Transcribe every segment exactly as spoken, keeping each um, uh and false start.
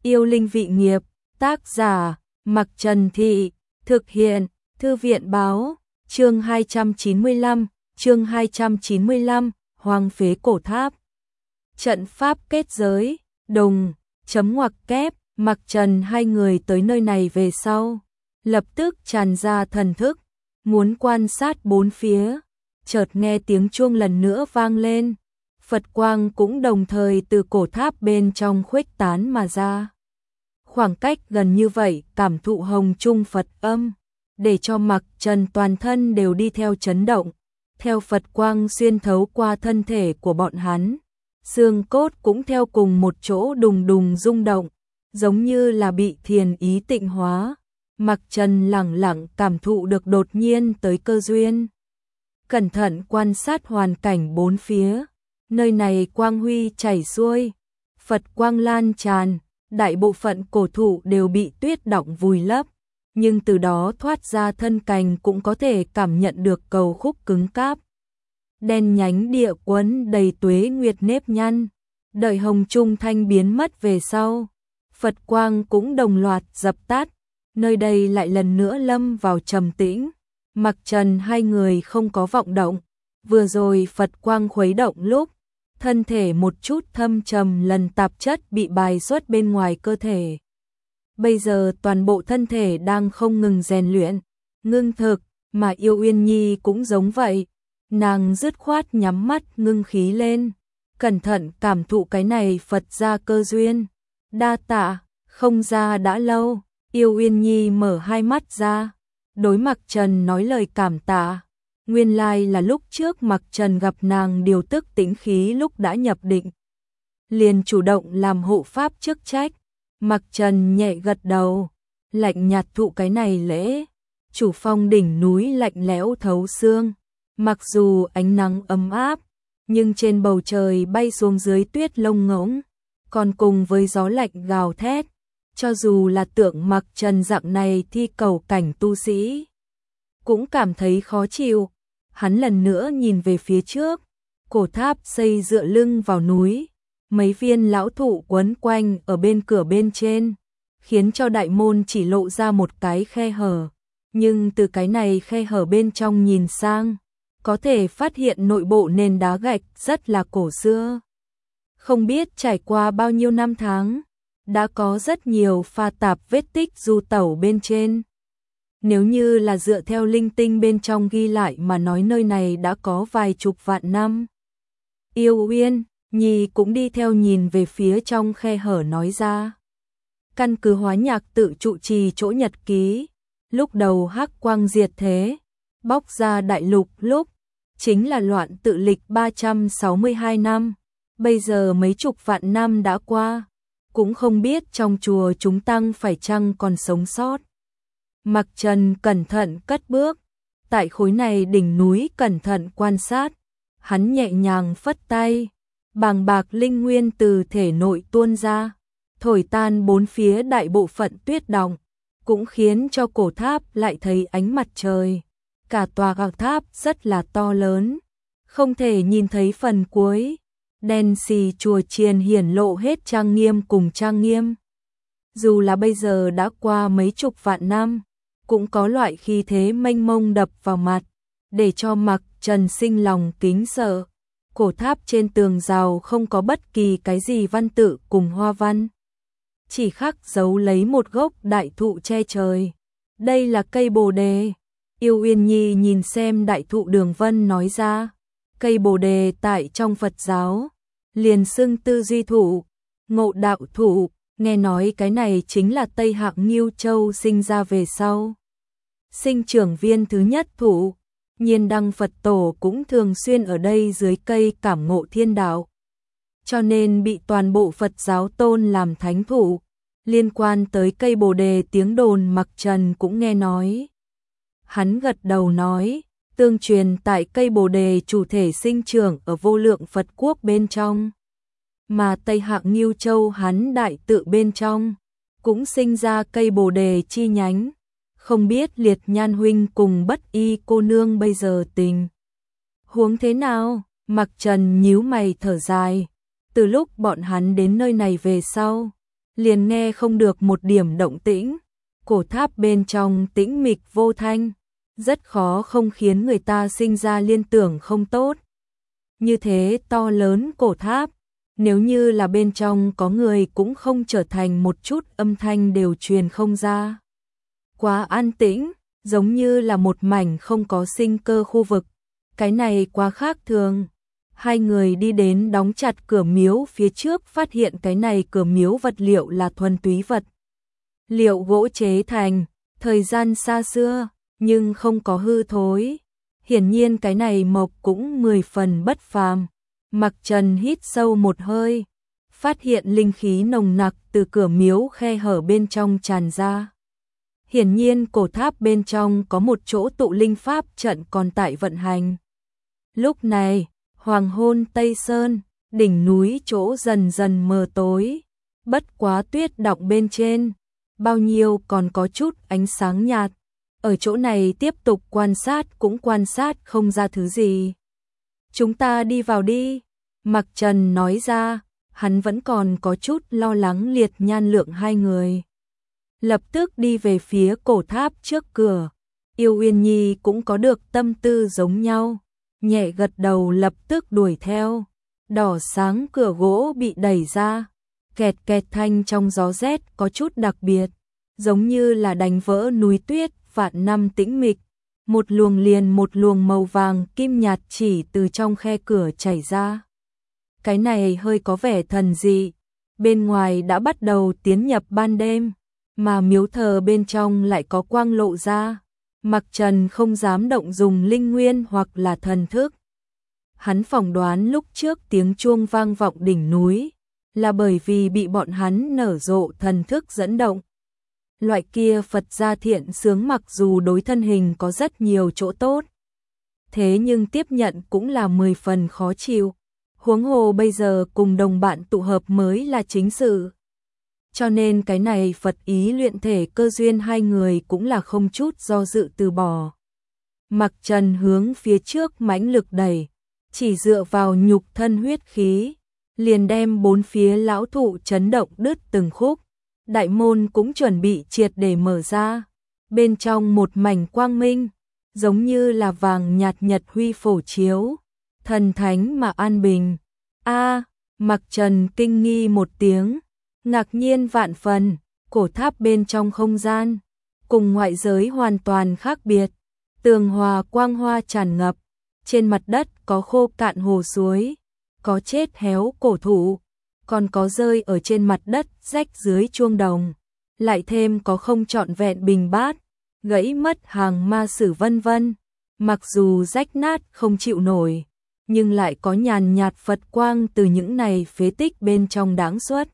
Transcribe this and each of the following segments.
Yêu linh vị nghiệp, tác giả, Mặc Trần Thị, thực hiện, Thư viện Báo, chương hai trăm chín mươi lăm, chương hai trăm chín mươi lăm, hoang phế cổ tháp. Trận pháp kết giới, đùng, chấm ngoặc kép, Mặc Trần hai người tới nơi này về sau, lập tức tràn ra thần thức, muốn quan sát bốn phía, chợt nghe tiếng chuông lần nữa vang lên. Phật quang cũng đồng thời từ cổ tháp bên trong khuếch tán mà ra. Khoảng cách gần như vậy, cảm thụ hồng trung Phật âm, để cho Mặc Trần toàn thân đều đi theo chấn động, theo Phật quang xuyên thấu qua thân thể của bọn hắn. Xương cốt cũng theo cùng một chỗ đùng đùng rung động, giống như là bị thiền ý tịnh hóa. Mặc Trần lẳng lặng cảm thụ được đột nhiên tới cơ duyên. Cẩn thận quan sát hoàn cảnh bốn phía, nơi này quang huy chảy xuôi, Phật quang lan tràn, đại bộ phận cổ thụ đều bị tuyết đọng vùi lấp, nhưng từ đó thoát ra thân cành cũng có thể cảm nhận được cầu khúc cứng cáp. Đen nhánh địa quấn đầy tuế nguyệt nếp nhăn, đợi hồng trung thanh biến mất về sau, Phật quang cũng đồng loạt dập tắt, nơi đây lại lần nữa lâm vào trầm tĩnh. Mặc Trần hai người không có vọng động, vừa rồi Phật quang khuấy động lúc, thân thể một chút thâm trầm lần tạp chất bị bài xuất bên ngoài cơ thể. Bây giờ toàn bộ thân thể đang không ngừng rèn luyện, ngưng thực, mà Yêu Uyên Nhi cũng giống vậy. Nàng dứt khoát nhắm mắt ngưng khí lên, cẩn thận cảm thụ cái này Phật gia cơ duyên. Đa tạ, không ra đã lâu. Yêu Uyên Nhi mở hai mắt ra, đối Mặc Trần nói lời cảm tạ. Nguyên lai là lúc trước Mặc Trần gặp nàng điều tức tĩnh khí lúc đã nhập định, liền chủ động làm hộ pháp chức trách. Mặc Trần nhẹ gật đầu, lạnh nhạt thụ cái này lễ. Chủ phong đỉnh núi lạnh lẽo thấu xương, mặc dù ánh nắng ấm áp, nhưng trên bầu trời bay xuống dưới tuyết lông ngỗng, còn cùng với gió lạnh gào thét. Cho dù là tượng Mặc Trần dạng này thi cầu cảnh tu sĩ, cũng cảm thấy khó chịu. Hắn lần nữa nhìn về phía trước, cổ tháp xây dựa lưng vào núi, mấy viên lão thụ quấn quanh ở bên cửa bên trên, khiến cho đại môn chỉ lộ ra một cái khe hở, nhưng từ cái này khe hở bên trong nhìn sang, có thể phát hiện nội bộ nền đá gạch rất là cổ xưa. Không biết trải qua bao nhiêu năm tháng, đã có rất nhiều pha tạp vết tích du tẩu bên trên. Nếu như là dựa theo linh tinh bên trong ghi lại mà nói, nơi này đã có vài chục vạn năm. Yêu Uyên Nhi cũng đi theo nhìn về phía trong khe hở nói ra. Căn cứ Hóa Nhạc tự trụ trì chỗ nhật ký, lúc đầu hắc quang diệt thế, bóc ra đại lục lúc, chính là loạn tự lịch ba trăm sáu mươi hai năm. Bây giờ mấy chục vạn năm đã qua, cũng không biết trong chùa chúng tăng phải chăng còn sống sót. Mặc Trần cẩn thận cất bước, tại khối này đỉnh núi cẩn thận quan sát, hắn nhẹ nhàng phất tay, bàng bạc linh nguyên từ thể nội tuôn ra, thổi tan bốn phía đại bộ phận tuyết đọng, cũng khiến cho cổ tháp lại thấy ánh mặt trời. Cả tòa gạc tháp rất là to lớn, không thể nhìn thấy phần cuối, đen xì chùa chiền hiển lộ hết trang nghiêm cùng trang nghiêm. Dù là bây giờ đã qua mấy chục vạn năm, cũng có loại khí thế mênh mông đập vào mặt, để cho Mặc Trần sinh lòng kính sợ. Cổ tháp trên tường rào không có bất kỳ cái gì văn tự cùng hoa văn, chỉ khắc dấu lấy một gốc đại thụ che trời. Đây là cây Bồ đề. Yêu Uyên Nhi nhìn xem đại thụ đường vân nói ra. Cây Bồ đề tại trong Phật giáo liền xưng tư duy thụ, ngộ đạo thụ, nghe nói cái này chính là Tây Hạng Ngưu Châu sinh ra về sau sinh trưởng viên thứ nhất thụ. Nhiên Đăng Phật Tổ cũng thường xuyên ở đây dưới cây cảm ngộ thiên đạo, cho nên bị toàn bộ Phật giáo tôn làm thánh thụ. Liên quan tới cây Bồ đề tiếng đồn Mặc Trần cũng nghe nói. Hắn gật đầu nói, tương truyền tại cây Bồ đề chủ thể sinh trưởng ở vô lượng Phật quốc bên trong, mà Tây Hạng Ngưu Châu hắn đại tự bên trong cũng sinh ra cây Bồ đề chi nhánh. Không biết Liệt Nhan huynh cùng Bất Y cô nương bây giờ tình huống thế nào? Mặc Trần nhíu mày thở dài, từ lúc bọn hắn đến nơi này về sau, liền nghe không được một điểm động tĩnh. Cổ tháp bên trong tĩnh mịch vô thanh, rất khó không khiến người ta sinh ra liên tưởng không tốt. Như thế to lớn cổ tháp, nếu như là bên trong có người cũng không trở thành một chút âm thanh đều truyền không ra. Quá an tĩnh, giống như là một mảnh không có sinh cơ khu vực. Cái này quá khác thường. Hai người đi đến đóng chặt cửa miếu phía trước, phát hiện cái này cửa miếu vật liệu là thuần túy vật liệu gỗ chế thành, thời gian xa xưa, nhưng không có hư thối. Hiển nhiên cái này mộc cũng mười phần bất phàm. Mặc Trần hít sâu một hơi, phát hiện linh khí nồng nặc từ cửa miếu khe hở bên trong tràn ra. Hiển nhiên cổ tháp bên trong có một chỗ tụ linh pháp trận còn tại vận hành. Lúc này, hoàng hôn Tây Sơn, đỉnh núi chỗ dần dần mờ tối, bất quá tuyết đọng bên trên, bao nhiêu còn có chút ánh sáng nhạt. Ở chỗ này tiếp tục quan sát cũng quan sát không ra thứ gì. Chúng ta đi vào đi, Mặc Trần nói ra, hắn vẫn còn có chút lo lắng Liệt Nhan Lượng hai người. Lập tức đi về phía cổ tháp trước cửa. Yêu Uyên Nhi cũng có được tâm tư giống nhau, nhẹ gật đầu lập tức đuổi theo. Đỏ sáng cửa gỗ bị đẩy ra, kẹt kẹt thanh trong gió rét có chút đặc biệt, giống như là đánh vỡ núi tuyết vạn năm tĩnh mịch. Một luồng liền một luồng màu vàng kim nhạt chỉ từ trong khe cửa chảy ra. Cái này hơi có vẻ thần dị. Bên ngoài đã bắt đầu tiến nhập ban đêm, mà miếu thờ bên trong lại có quang lộ ra. Mặc Trần không dám động dùng linh nguyên hoặc là thần thức. Hắn phỏng đoán lúc trước tiếng chuông vang vọng đỉnh núi là bởi vì bị bọn hắn nở rộ thần thức dẫn động. Loại kia Phật gia thiện sướng mặc dù đối thân hình có rất nhiều chỗ tốt, thế nhưng tiếp nhận cũng là mười phần khó chịu. Huống hồ bây giờ cùng đồng bạn tụ hợp mới là chính sự. Cho nên cái này Phật ý luyện thể cơ duyên hai người cũng là không chút do dự từ bỏ. Mặc Trần hướng phía trước mãnh lực đẩy, chỉ dựa vào nhục thân huyết khí, liền đem bốn phía lão thụ chấn động đứt từng khúc. Đại môn cũng chuẩn bị triệt để mở ra. Bên trong một mảnh quang minh, giống như là vàng nhạt nhật huy phổ chiếu, thần thánh mà an bình. A, Mặc Trần kinh nghi một tiếng, ngạc nhiên vạn phần. Cổ tháp bên trong không gian cùng ngoại giới hoàn toàn khác biệt, tường hòa quang hoa tràn ngập, trên mặt đất có khô cạn hồ suối, có chết héo cổ thụ, còn có rơi ở trên mặt đất rách dưới chuông đồng, lại thêm có không trọn vẹn bình bát, gãy mất hàng ma sử vân vân. Mặc dù rách nát không chịu nổi, nhưng lại có nhàn nhạt Phật quang từ những này phế tích bên trong đáng xuất.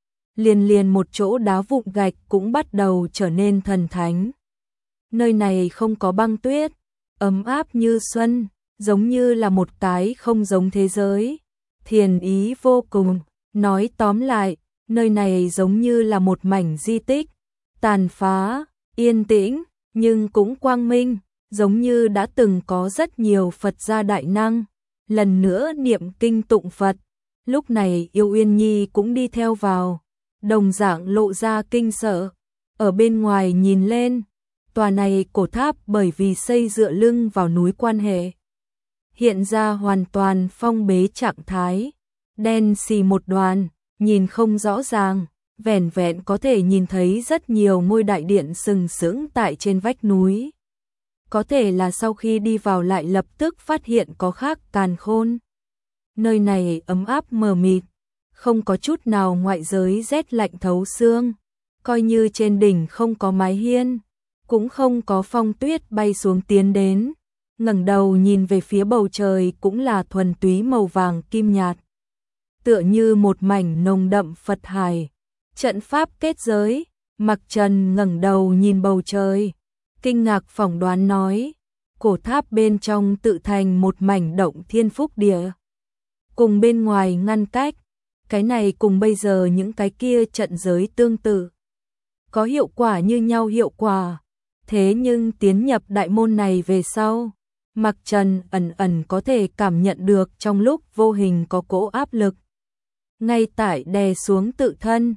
Liền liền một chỗ đá vụn gạch cũng bắt đầu trở nên thần thánh. Nơi này không có băng tuyết, ấm áp như xuân, giống như là một cái không giống thế giới. Thiền ý vô cùng. Nói tóm lại, nơi này giống như là một mảnh di tích, tàn phá, yên tĩnh, nhưng cũng quang minh, giống như đã từng có rất nhiều Phật gia đại năng, lần nữa niệm kinh tụng Phật. Lúc này Yêu Uyên Nhi cũng đi theo vào, đồng dạng lộ ra kinh sợ. Ở bên ngoài nhìn lên, tòa này cổ tháp bởi vì xây dựa lưng vào núi quan hệ, hiện ra hoàn toàn phong bế trạng thái, đen xì một đoàn, nhìn không rõ ràng, vẻn vẹn có thể nhìn thấy rất nhiều ngôi đại điện sừng sững tại trên vách núi. Có thể là sau khi đi vào lại lập tức phát hiện có khác càn khôn. Nơi này ấm áp mờ mịt, không có chút nào ngoại giới rét lạnh thấu xương, coi như trên đỉnh không có mái hiên, cũng không có phong tuyết bay xuống tiến đến. Ngẩng đầu nhìn về phía bầu trời cũng là thuần túy màu vàng kim nhạt, tựa như một mảnh nồng đậm Phật hải. Trận pháp kết giới. Mặc Trần ngẩng đầu nhìn bầu trời, kinh ngạc phỏng đoán nói, cổ tháp bên trong tự thành một mảnh động thiên phúc địa, cùng bên ngoài ngăn cách. Cái này cùng bây giờ những cái kia trận giới tương tự, có hiệu quả như nhau hiệu quả. Thế nhưng tiến nhập đại môn này về sau, Mặc Trần ẩn ẩn có thể cảm nhận được trong lúc vô hình có cỗ áp lực ngay tại đè xuống tự thân,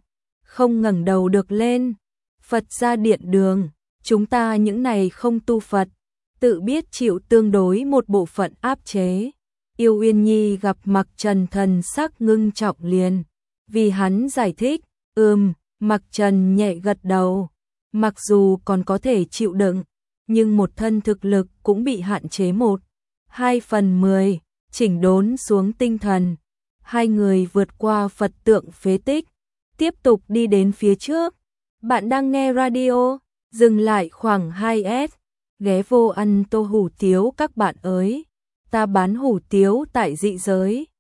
không ngẩng đầu được lên. Phật ra điện đường, chúng ta những này không tu Phật, tự biết chịu tương đối một bộ phận áp chế. Yêu Uyên Nhi gặp Mặc Trần thần sắc ngưng trọng liền, vì hắn giải thích, ừm, Mặc Trần nhẹ gật đầu, mặc dù còn có thể chịu đựng, nhưng một thân thực lực cũng bị hạn chế một, hai phần mười, chỉnh đốn xuống tinh thần. Hai người vượt qua Phật tượng phế tích, tiếp tục đi đến phía trước. Bạn đang nghe radio, dừng lại khoảng hai S, ghé vô ăn tô hủ tiếu các bạn ơi. Ta bán hủ tiếu tại dị giới.